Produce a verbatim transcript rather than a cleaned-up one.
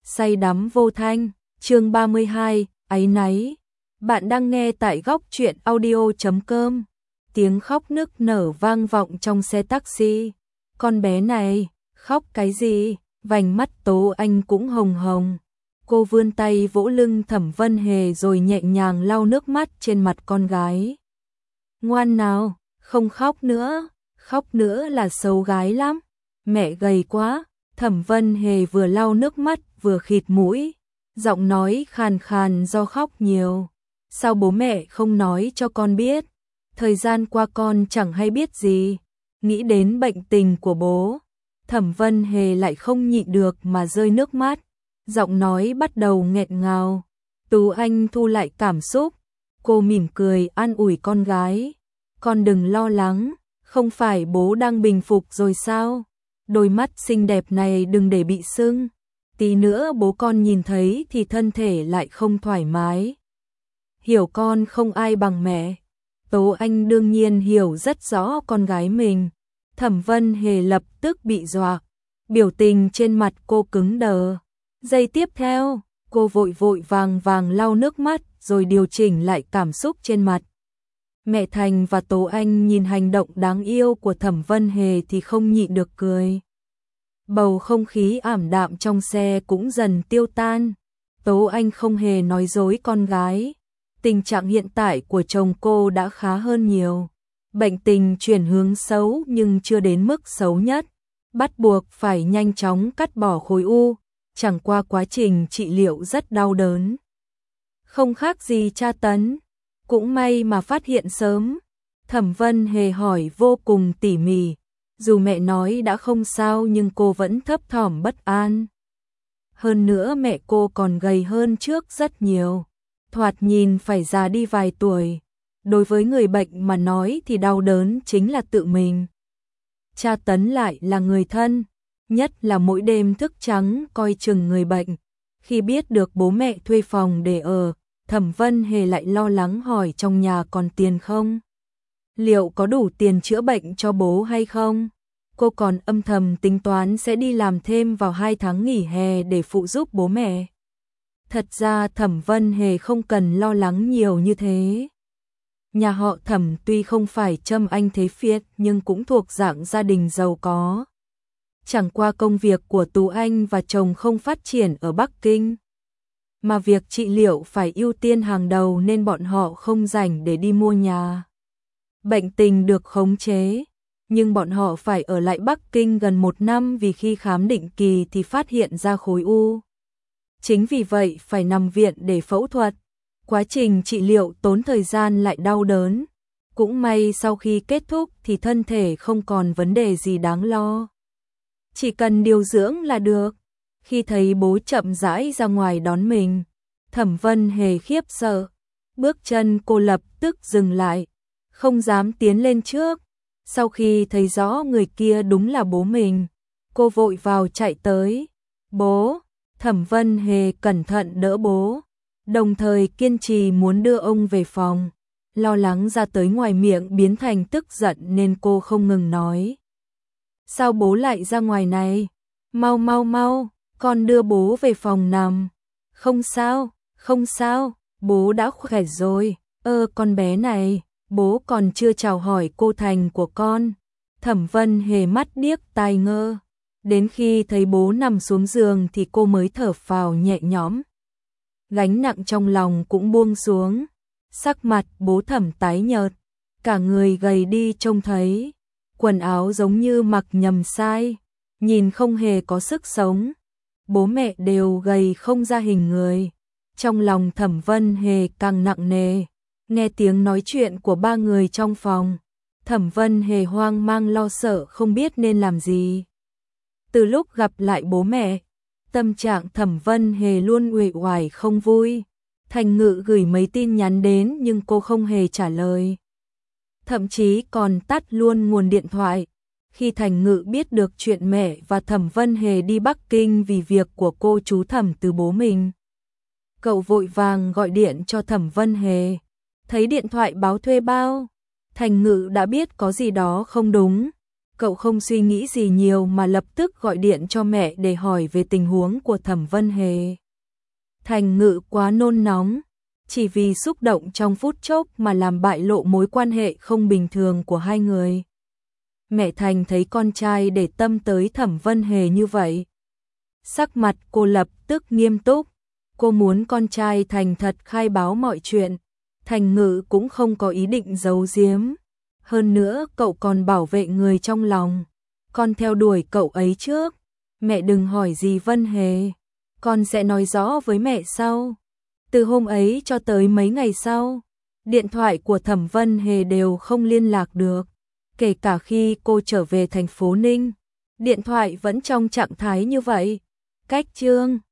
say đắm vô thanh, chương ba mươi hai, áy náy. Bạn đang nghe tại góc truyện audio chấm com. Tiếng khóc nức nở vang vọng trong xe taxi. Con bé này, khóc cái gì? Vành mắt Tố Anh cũng hồng hồng. Cô vươn tay vỗ lưng Thẩm Vân Hề rồi nhẹ nhàng lau nước mắt trên mặt con gái. Ngoan nào, không khóc nữa, khóc nữa là xấu gái lắm. Mẹ gầy quá. Thẩm Vân Hề vừa lau nước mắt vừa khịt mũi, giọng nói khàn khàn do khóc nhiều. Sao bố mẹ không nói cho con biết? Thời gian qua con chẳng hay biết gì. Nghĩ đến bệnh tình của bố, Thẩm Vân Hề lại không nhịn được mà rơi nước mắt. Giọng nói bắt đầu nghẹn ngào. Tú Anh thu lại cảm xúc. Cô mỉm cười an ủi con gái. Con đừng lo lắng, không phải bố đang bình phục rồi sao? Đôi mắt xinh đẹp này đừng để bị sưng. Tí nữa bố con nhìn thấy thì thân thể lại không thoải mái. Hiểu con không ai bằng mẹ. Tố Anh đương nhiên hiểu rất rõ con gái mình. Thẩm Vân Hề lập tức bị dọa. Biểu tình trên mặt cô cứng đờ. Giây tiếp theo, cô vội vội vàng vàng lau nước mắt rồi điều chỉnh lại cảm xúc trên mặt. Mẹ Thành và Tố Anh nhìn hành động đáng yêu của Thẩm Vân Hề thì không nhịn được cười. Bầu không khí ảm đạm trong xe cũng dần tiêu tan. Tố Anh không hề nói dối con gái. Tình trạng hiện tại của chồng cô đã khá hơn nhiều. Bệnh tình chuyển hướng xấu nhưng chưa đến mức xấu nhất. Bắt buộc phải nhanh chóng cắt bỏ khối u. Chẳng qua quá trình trị liệu rất đau đớn. Không khác gì tra tấn. Cũng may mà phát hiện sớm. Thẩm Vân Hề hỏi vô cùng tỉ mỉ. Dù mẹ nói đã không sao nhưng cô vẫn thấp thỏm bất an. Hơn nữa mẹ cô còn gầy hơn trước rất nhiều. Thoạt nhìn phải già đi vài tuổi. Đối với người bệnh mà nói thì đau đớn chính là tự mình. Tra tấn lại là người thân. Nhất là mỗi đêm thức trắng coi chừng người bệnh. Khi biết được bố mẹ thuê phòng để ở, Thẩm Vân Hề lại lo lắng hỏi trong nhà còn tiền không? Liệu có đủ tiền chữa bệnh cho bố hay không? Cô còn âm thầm tính toán sẽ đi làm thêm vào hai tháng nghỉ hè để phụ giúp bố mẹ. Thật ra Thẩm Vân Hề không cần lo lắng nhiều như thế. Nhà họ Thẩm tuy không phải châm anh thế phiệt nhưng cũng thuộc dạng gia đình giàu có. Chẳng qua công việc của Tú Anh và chồng không phát triển ở Bắc Kinh. Mà việc trị liệu phải ưu tiên hàng đầu nên bọn họ không rảnh để đi mua nhà. Bệnh tình được khống chế, nhưng bọn họ phải ở lại Bắc Kinh gần một năm vì khi khám định kỳ thì phát hiện ra khối u. Chính vì vậy phải nằm viện để phẫu thuật. Quá trình trị liệu tốn thời gian lại đau đớn. Cũng may sau khi kết thúc thì thân thể không còn vấn đề gì đáng lo. Chỉ cần điều dưỡng là được. Khi thấy bố chậm rãi ra ngoài đón mình, Thẩm Vân Hề khiếp sợ. Bước chân cô lập tức dừng lại, không dám tiến lên trước. Sau khi thấy rõ người kia đúng là bố mình, cô vội vào chạy tới. Bố! Thẩm Vân Hề cẩn thận đỡ bố, đồng thời kiên trì muốn đưa ông về phòng. Lo lắng ra tới ngoài miệng biến thành tức giận nên cô không ngừng nói. Sao bố lại ra ngoài này? Mau mau mau, con đưa bố về phòng nằm. Không sao, không sao, bố đã khỏe rồi. Ơ con bé này, bố còn chưa chào hỏi cô Thành của con. Thẩm Vân Hề mắt điếc tai ngơ. Đến khi thấy bố nằm xuống giường thì cô mới thở phào nhẹ nhõm. Gánh nặng trong lòng cũng buông xuống. Sắc mặt bố Thẩm tái nhợt, cả người gầy đi trông thấy. Quần áo giống như mặc nhầm sai, nhìn không hề có sức sống. Bố mẹ đều gầy không ra hình người. Trong lòng Thẩm Vân Hề càng nặng nề. Nghe tiếng nói chuyện của ba người trong phòng, Thẩm Vân Hề hoang mang lo sợ không biết nên làm gì. Từ lúc gặp lại bố mẹ, tâm trạng Thẩm Vân Hề luôn uể oải không vui. Thành Ngự gửi mấy tin nhắn đến nhưng cô không hề trả lời. Thậm chí còn tắt luôn nguồn điện thoại. Khi Thành Ngự biết được chuyện mẹ và Thẩm Vân Hề đi Bắc Kinh vì việc của cô chú Thẩm từ bố mình, cậu vội vàng gọi điện cho Thẩm Vân Hề. Thấy điện thoại báo thuê bao, Thành Ngự đã biết có gì đó không đúng. Cậu không suy nghĩ gì nhiều mà lập tức gọi điện cho mẹ để hỏi về tình huống của Thẩm Vân Hề. Thành Ngự quá nôn nóng, chỉ vì xúc động trong phút chốc mà làm bại lộ mối quan hệ không bình thường của hai người. Mẹ Thành thấy con trai để tâm tới Thẩm Vân Hề như vậy. Sắc mặt cô lập tức nghiêm túc, cô muốn con trai thành thật khai báo mọi chuyện. Thành Ngự cũng không có ý định giấu giếm. Hơn nữa cậu còn bảo vệ người trong lòng. Con theo đuổi cậu ấy trước. Mẹ đừng hỏi gì Vân Hề. Con sẽ nói rõ với mẹ sau. Từ hôm ấy cho tới mấy ngày sau, điện thoại của Thẩm Vân Hề đều không liên lạc được. Kể cả khi cô trở về thành phố Ninh, điện thoại vẫn trong trạng thái như vậy. Cách chương